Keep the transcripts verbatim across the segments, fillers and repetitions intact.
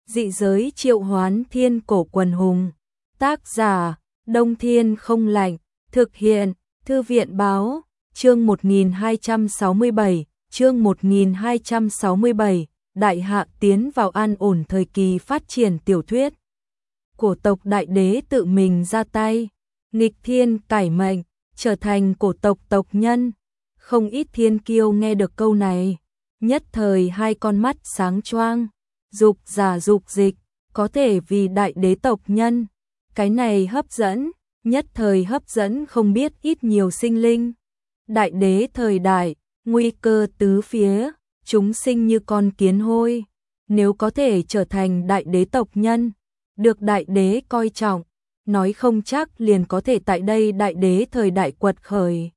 Dị giới triệu hoán thiên cổ quần hùng. Tác giả, Đông Thiên không lạnh. Thực hiện, Thư viện báo. Chương một nghìn hai trăm sáu mươi bảy, chương một nghìn hai trăm sáu mươi bảy, Đại Hạ tiến vào an ổn thời kỳ phát triển tiểu thuyết. Cổ tộc đại đế tự mình ra tay, nghịch thiên cải mệnh, trở thành cổ tộc tộc nhân. Không ít thiên kiêu nghe được câu này, nhất thời hai con mắt sáng choang, dục giả dục dịch, có thể vì đại đế tộc nhân. Cái này hấp dẫn, nhất thời hấp dẫn không biết ít nhiều sinh linh. Đại đế thời đại, nguy cơ tứ phía, chúng sinh như con kiến hôi. Nếu có thể trở thành đại đế tộc nhân, được đại đế coi trọng, nói không chắc liền có thể tại đây đại đế thời đại quật khởi.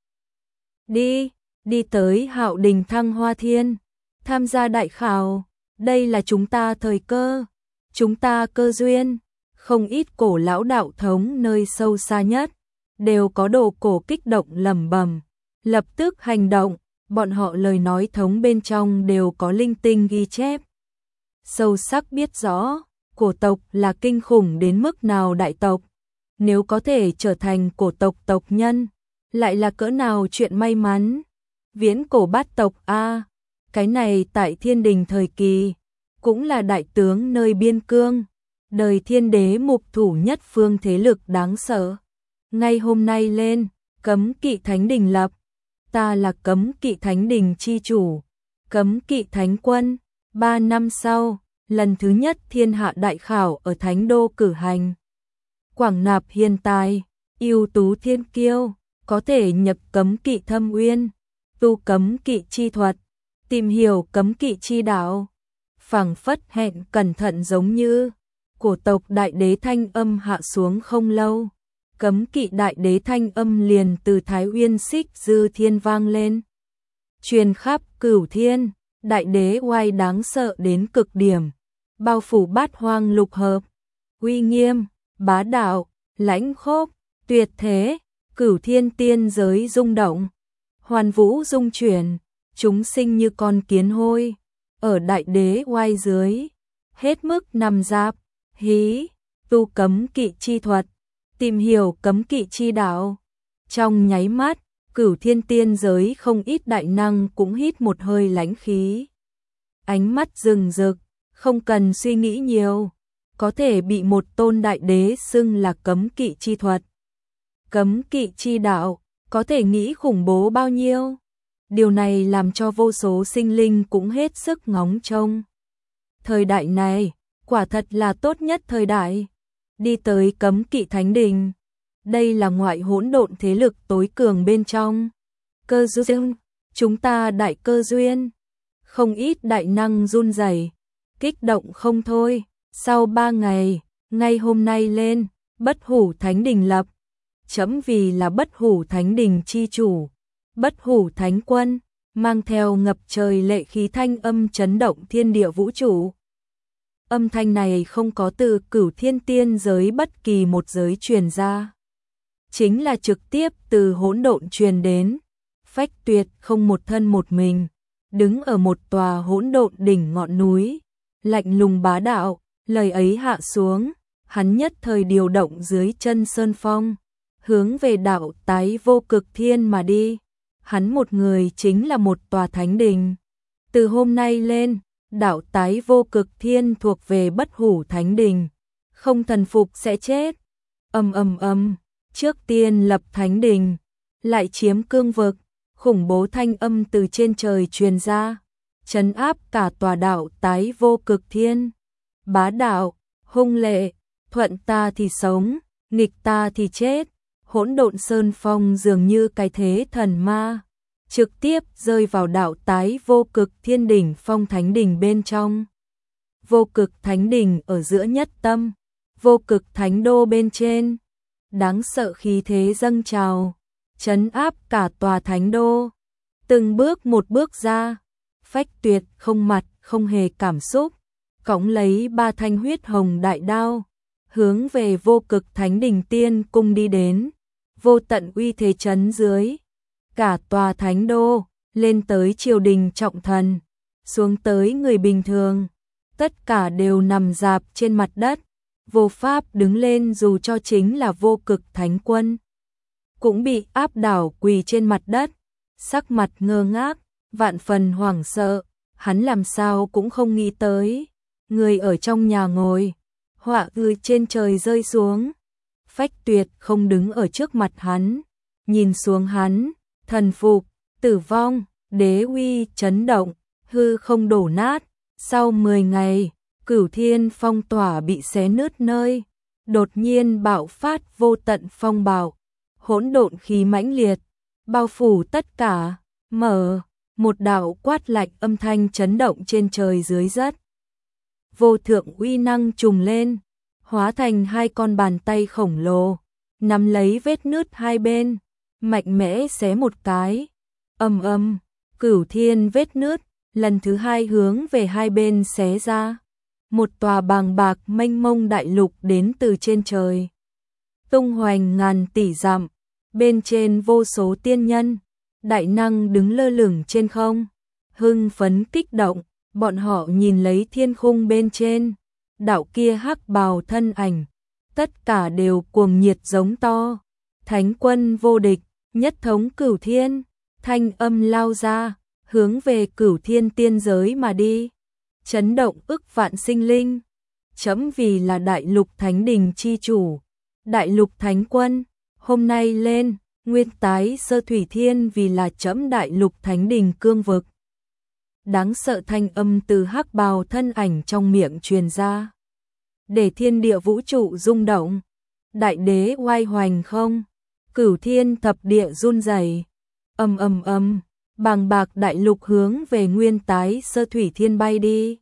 Đi, đi tới Hạo Đình Thăng Hoa Thiên, tham gia đại khảo, đây là chúng ta thời cơ, chúng ta cơ duyên. Không ít cổ lão đạo thống nơi sâu xa nhất, đều có đồ cổ kích động lẩm bẩm, lập tức hành động, bọn họ lời nói thống bên trong đều có linh tinh ghi chép. Sâu sắc biết rõ, cổ tộc là kinh khủng đến mức nào đại tộc, nếu có thể trở thành cổ tộc tộc nhân, lại là cỡ nào chuyện may mắn. Viễn cổ bát tộc a, cái này tại Thiên Đình thời kỳ, cũng là đại tướng nơi biên cương, đời thiên đế mục thủ nhất phương thế lực đáng sợ. Ngay hôm nay lên, Cấm Kỵ Thánh Đình lập, ta là Cấm Kỵ Thánh Đình chi chủ, Cấm Kỵ Thánh Quân. Ba năm sau, lần thứ nhất thiên hạ đại khảo ở Thánh Đô cử hành. Quảng nạp hiền tài, ưu tú thiên kiêu, có thể nhập Cấm Kỵ Thâm Uyên, tu Cấm Kỵ chi thuật, tìm hiểu Cấm Kỵ chi đạo. Phảng phất hẹn cẩn thận giống như cổ tộc đại đế thanh âm hạ xuống không lâu, Cấm Kỵ đại đế thanh âm liền từ Thái Uyên Xích Dư Thiên vang lên, truyền khắp cửu thiên. Đại đế oai đáng sợ đến cực điểm, bao phủ bát hoang lục hợp, uy nghiêm, bá đạo, lãnh khốc, tuyệt thế, cửu thiên tiên giới rung động, hoàn vũ rung chuyển, chúng sinh như con kiến hôi, ở đại đế oai dưới, hết mức nằm giáp, hí, tu Cấm Kỵ chi thuật, tìm hiểu Cấm Kỵ chi đạo. Trong nháy mắt, cửu thiên tiên giới không ít đại năng cũng hít một hơi lãnh khí. Ánh mắt rừng rực, không cần suy nghĩ nhiều, có thể bị một tôn đại đế xưng là Cấm Kỵ chi thuật, Cấm Kỵ chi đạo, có thể nghĩ khủng bố bao nhiêu. Điều này làm cho vô số sinh linh cũng hết sức ngóng trông. Thời đại này, quả thật là tốt nhất thời đại. Đi tới Cấm Kỵ Thánh Đình, đây là ngoại hỗn độn thế lực tối cường bên trong. Cơ duyên, chúng ta đại cơ duyên. Không ít đại năng run rẩy, kích động không thôi. Sau ba ngày, ngay hôm nay lên, Bất Hủ Thánh Đình lập. Chấm vì là Bất Hủ Thánh Đình chi chủ, Bất Hủ Thánh Quân, mang theo ngập trời lệ khí thanh âm chấn động thiên địa vũ trụ. Âm thanh này không có từ cửu thiên tiên giới bất kỳ một giới truyền ra, chính là trực tiếp từ hỗn độn truyền đến. Phách Tuyệt không một thân một mình, đứng ở một tòa hỗn độn đỉnh ngọn núi, lạnh lùng bá đạo, lời ấy hạ xuống, hắn nhất thời điều động dưới chân sơn phong, hướng về đạo tái vô cực thiên mà đi. Hắn một người chính là một tòa thánh đình. Từ hôm nay lên, đạo tái vô cực thiên thuộc về Bất Hủ Thánh Đình, không thần phục sẽ chết. Ầm ầm ầm, trước tiên lập thánh đình, lại chiếm cương vực, khủng bố thanh âm từ trên trời truyền ra, trấn áp cả tòa đạo tái vô cực thiên. Bá đạo, hung lệ, thuận ta thì sống, nghịch ta thì chết. Hỗn độn sơn phong dường như cái thế thần ma, trực tiếp rơi vào đạo tái vô cực thiên đỉnh phong thánh đỉnh bên trong. Vô cực thánh đỉnh ở giữa nhất tâm, vô cực thánh đô bên trên, đáng sợ khí thế dâng trào, trấn áp cả tòa thánh đô. Từng bước một bước ra, Phách Tuyệt không mặt không hề cảm xúc, cõng lấy ba thanh huyết hồng đại đao, hướng về vô cực thánh đỉnh tiên cung đi đến. Vô tận uy thế chấn dưới, cả tòa thánh đô, lên tới triều đình trọng thần, xuống tới người bình thường, tất cả đều nằm rạp trên mặt đất, vô pháp đứng lên, dù cho chính là Vô Cực Thánh Quân cũng bị áp đảo quỳ trên mặt đất, sắc mặt ngơ ngác, vạn phần hoảng sợ, hắn làm sao cũng không nghĩ tới, người ở trong nhà ngồi, họa từ trên trời rơi xuống, Phách Tuyệt không đứng ở trước mặt hắn, nhìn xuống hắn, thần phục, tử vong, đế uy chấn động, hư không đổ nát, sau mười ngày, Cửu Thiên phong tỏa bị xé nứt nơi, đột nhiên bạo phát vô tận phong bạo, hỗn độn khí mãnh liệt, bao phủ tất cả, mở, một đạo quát lạnh âm thanh chấn động trên trời dưới đất. Vô thượng uy năng trùng lên, hóa thành hai con bàn tay khổng lồ, nắm lấy vết nứt hai bên, mạnh mẽ xé một cái. Ầm ầm, Cửu Thiên vết nứt lần thứ hai hướng về hai bên xé ra. Một tòa bàng bạc mênh mông đại lục đến từ trên trời, tung hoành ngàn tỷ dặm, bên trên vô số tiên nhân, đại năng đứng lơ lửng trên không, hưng phấn kích động, bọn họ nhìn lấy thiên khung bên trên, đạo kia hắc bào thân ảnh, tất cả đều cuồng nhiệt giống to, Thánh Quân vô địch, nhất thống Cửu Thiên, thanh âm lao ra, hướng về Cửu Thiên tiên giới mà đi, chấn động ức vạn sinh linh. Chấm vì là Đại Lục Thánh Đình chi chủ, Đại Lục Thánh Quân, hôm nay lên, nguyên tái sơ thủy thiên vì là chấm Đại Lục Thánh Đình cương vực. Đáng sợ thanh âm từ hắc bào thân ảnh trong miệng truyền ra, để thiên địa vũ trụ rung động. Đại đế oai hoành không, Cửu Thiên thập địa run rẩy. Ầm ầm ầm, bàng bạc đại lục hướng về nguyên tái sơ thủy thiên bay đi.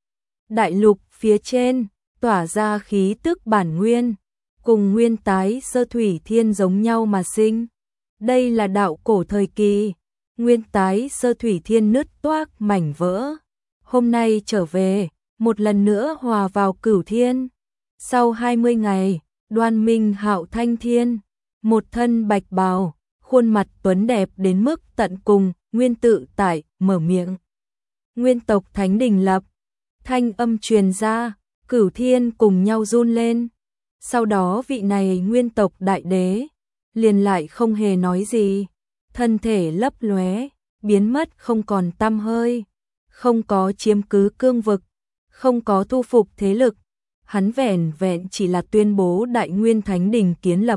Đại lục phía trên tỏa ra khí tức bản nguyên, cùng nguyên tái sơ thủy thiên giống nhau mà sinh. Đây là đạo cổ thời kỳ, nguyên tái sơ thủy thiên nứt toác mảnh vỡ. Hôm nay trở về, một lần nữa hòa vào Cửu Thiên. Sau hai mươi ngày, Đoan Minh Hạo thanh thiên, một thân bạch bào, khuôn mặt tuấn đẹp đến mức tận cùng, nguyên tự tại, mở miệng. Nguyên tộc Thánh Đình lập, thanh âm truyền ra, Cửu Thiên cùng nhau run lên. Sau đó vị này nguyên tộc đại đế, liền lại không hề nói gì, thân thể lấp lóe, biến mất không còn tăm hơi, không có chiếm cứ cương vực, không có thu phục thế lực, hắn vẻn vẹn chỉ là tuyên bố Đại Nguyên Thánh Đình kiến lập.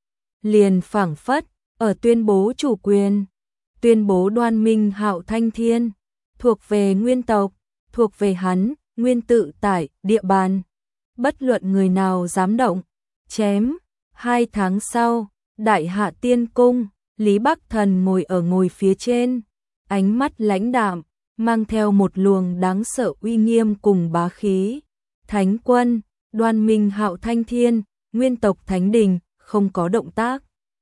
Liền phảng phất, ở tuyên bố chủ quyền, tuyên bố Đoan Minh Hạo thanh thiên, thuộc về nguyên tộc, thuộc về hắn, nguyên tự tại, địa bàn. Bất luận người nào dám động, chém. Hai tháng sau, Đại Hạ Tiên Cung, Lý Bắc Thần ngồi ở ngồi phía trên, ánh mắt lãnh đạm, mang theo một luồng đáng sợ uy nghiêm cùng bá khí. Thánh Quân, Đoan Minh Hạo thanh thiên, nguyên tộc Thánh Đình, không có động tác.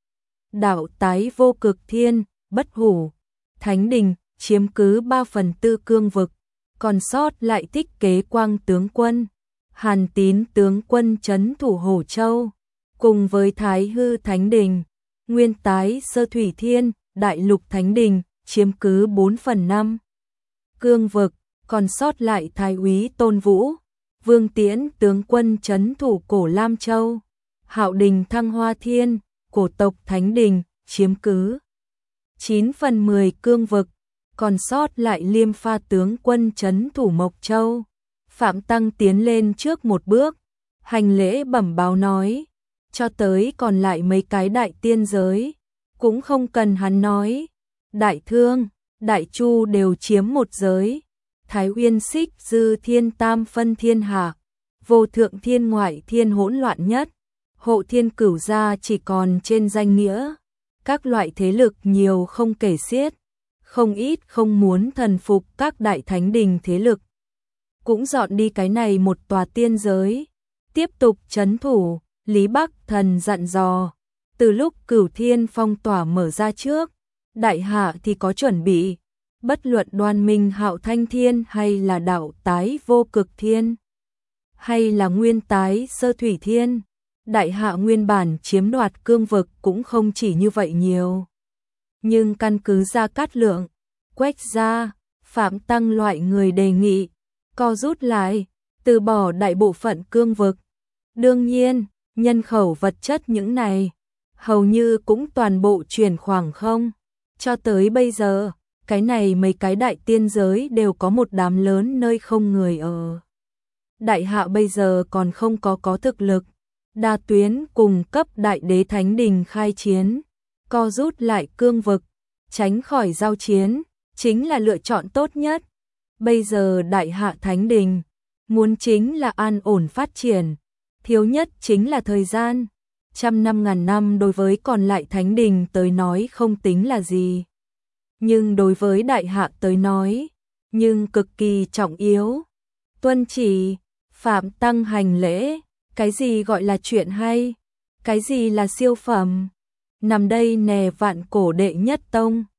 Đạo tái Vô Cực Thiên, bất hủ, Thánh Đình, chiếm cứ ba phần tư cương vực, còn sót lại Tích Kế Quang tướng quân, Hàn Tín tướng quân trấn thủ Hổ Châu, cùng với Thái Hư Thánh Đình, nguyên tái sơ thủy thiên, Đại Lục Thánh Đình, chiếm cứ bốn phần năm cương vực, còn sót lại Thái úy Tôn Vũ, Vương Tiễn tướng quân trấn thủ Cổ Lam Châu, Hạo Đình Thăng Hoa Thiên, cổ tộc Thánh Đình, chiếm cứ chín phần mười cương vực, còn sót lại Liêm Pha tướng quân trấn thủ Mộc Châu. Phạm Tăng tiến lên trước một bước, hành lễ bẩm báo nói, cho tới còn lại mấy cái đại tiên giới, cũng không cần hắn nói, Đại Thương, Đại Chu đều chiếm một giới, Thái Uyên Xích Dư Thiên tam phân thiên hạ, vô thượng thiên ngoại thiên hỗn loạn nhất, hộ thiên cửu gia chỉ còn trên danh nghĩa, các loại thế lực nhiều không kể xiết, không ít không muốn thần phục các đại thánh đình thế lực, cũng dọn đi cái này một tòa tiên giới, tiếp tục trấn thủ. Lý Bắc Thần dặn dò, từ lúc Cửu Thiên phong tỏa mở ra trước, Đại Hạ thì có chuẩn bị, bất luận Đoan Minh Hạo thanh thiên hay là đạo tái Vô Cực Thiên, hay là nguyên tái sơ thủy thiên, Đại Hạ nguyên bản chiếm đoạt cương vực cũng không chỉ như vậy nhiều. Nhưng căn cứ Gia Cát Lượng, Quách Gia, Phạm Tăng loại người đề nghị, co rút lại, từ bỏ đại bộ phận cương vực. Đương nhiên, nhân khẩu vật chất những này, hầu như cũng toàn bộ chuyển khoảng không. Cho tới bây giờ, cái này mấy cái đại tiên giới đều có một đám lớn nơi không người ở. Đại hạ bây giờ còn không có có thực lực, đa tuyến cùng cấp đại đế thánh đình khai chiến, co rút lại cương vực, tránh khỏi giao chiến, chính là lựa chọn tốt nhất. Bây giờ đại hạ thánh đình, muốn chính là an ổn phát triển, thiếu nhất chính là thời gian. Trăm năm ngàn năm đối với còn lại thánh đình tới nói không tính là gì. Nhưng đối với đại hạ tới nói, nhưng cực kỳ trọng yếu. Tuân chỉ, phạm tăng hành lễ, cái gì gọi là chuyện hay, cái gì là siêu phẩm. Nằm đây nè vạn cổ đệ nhất tông.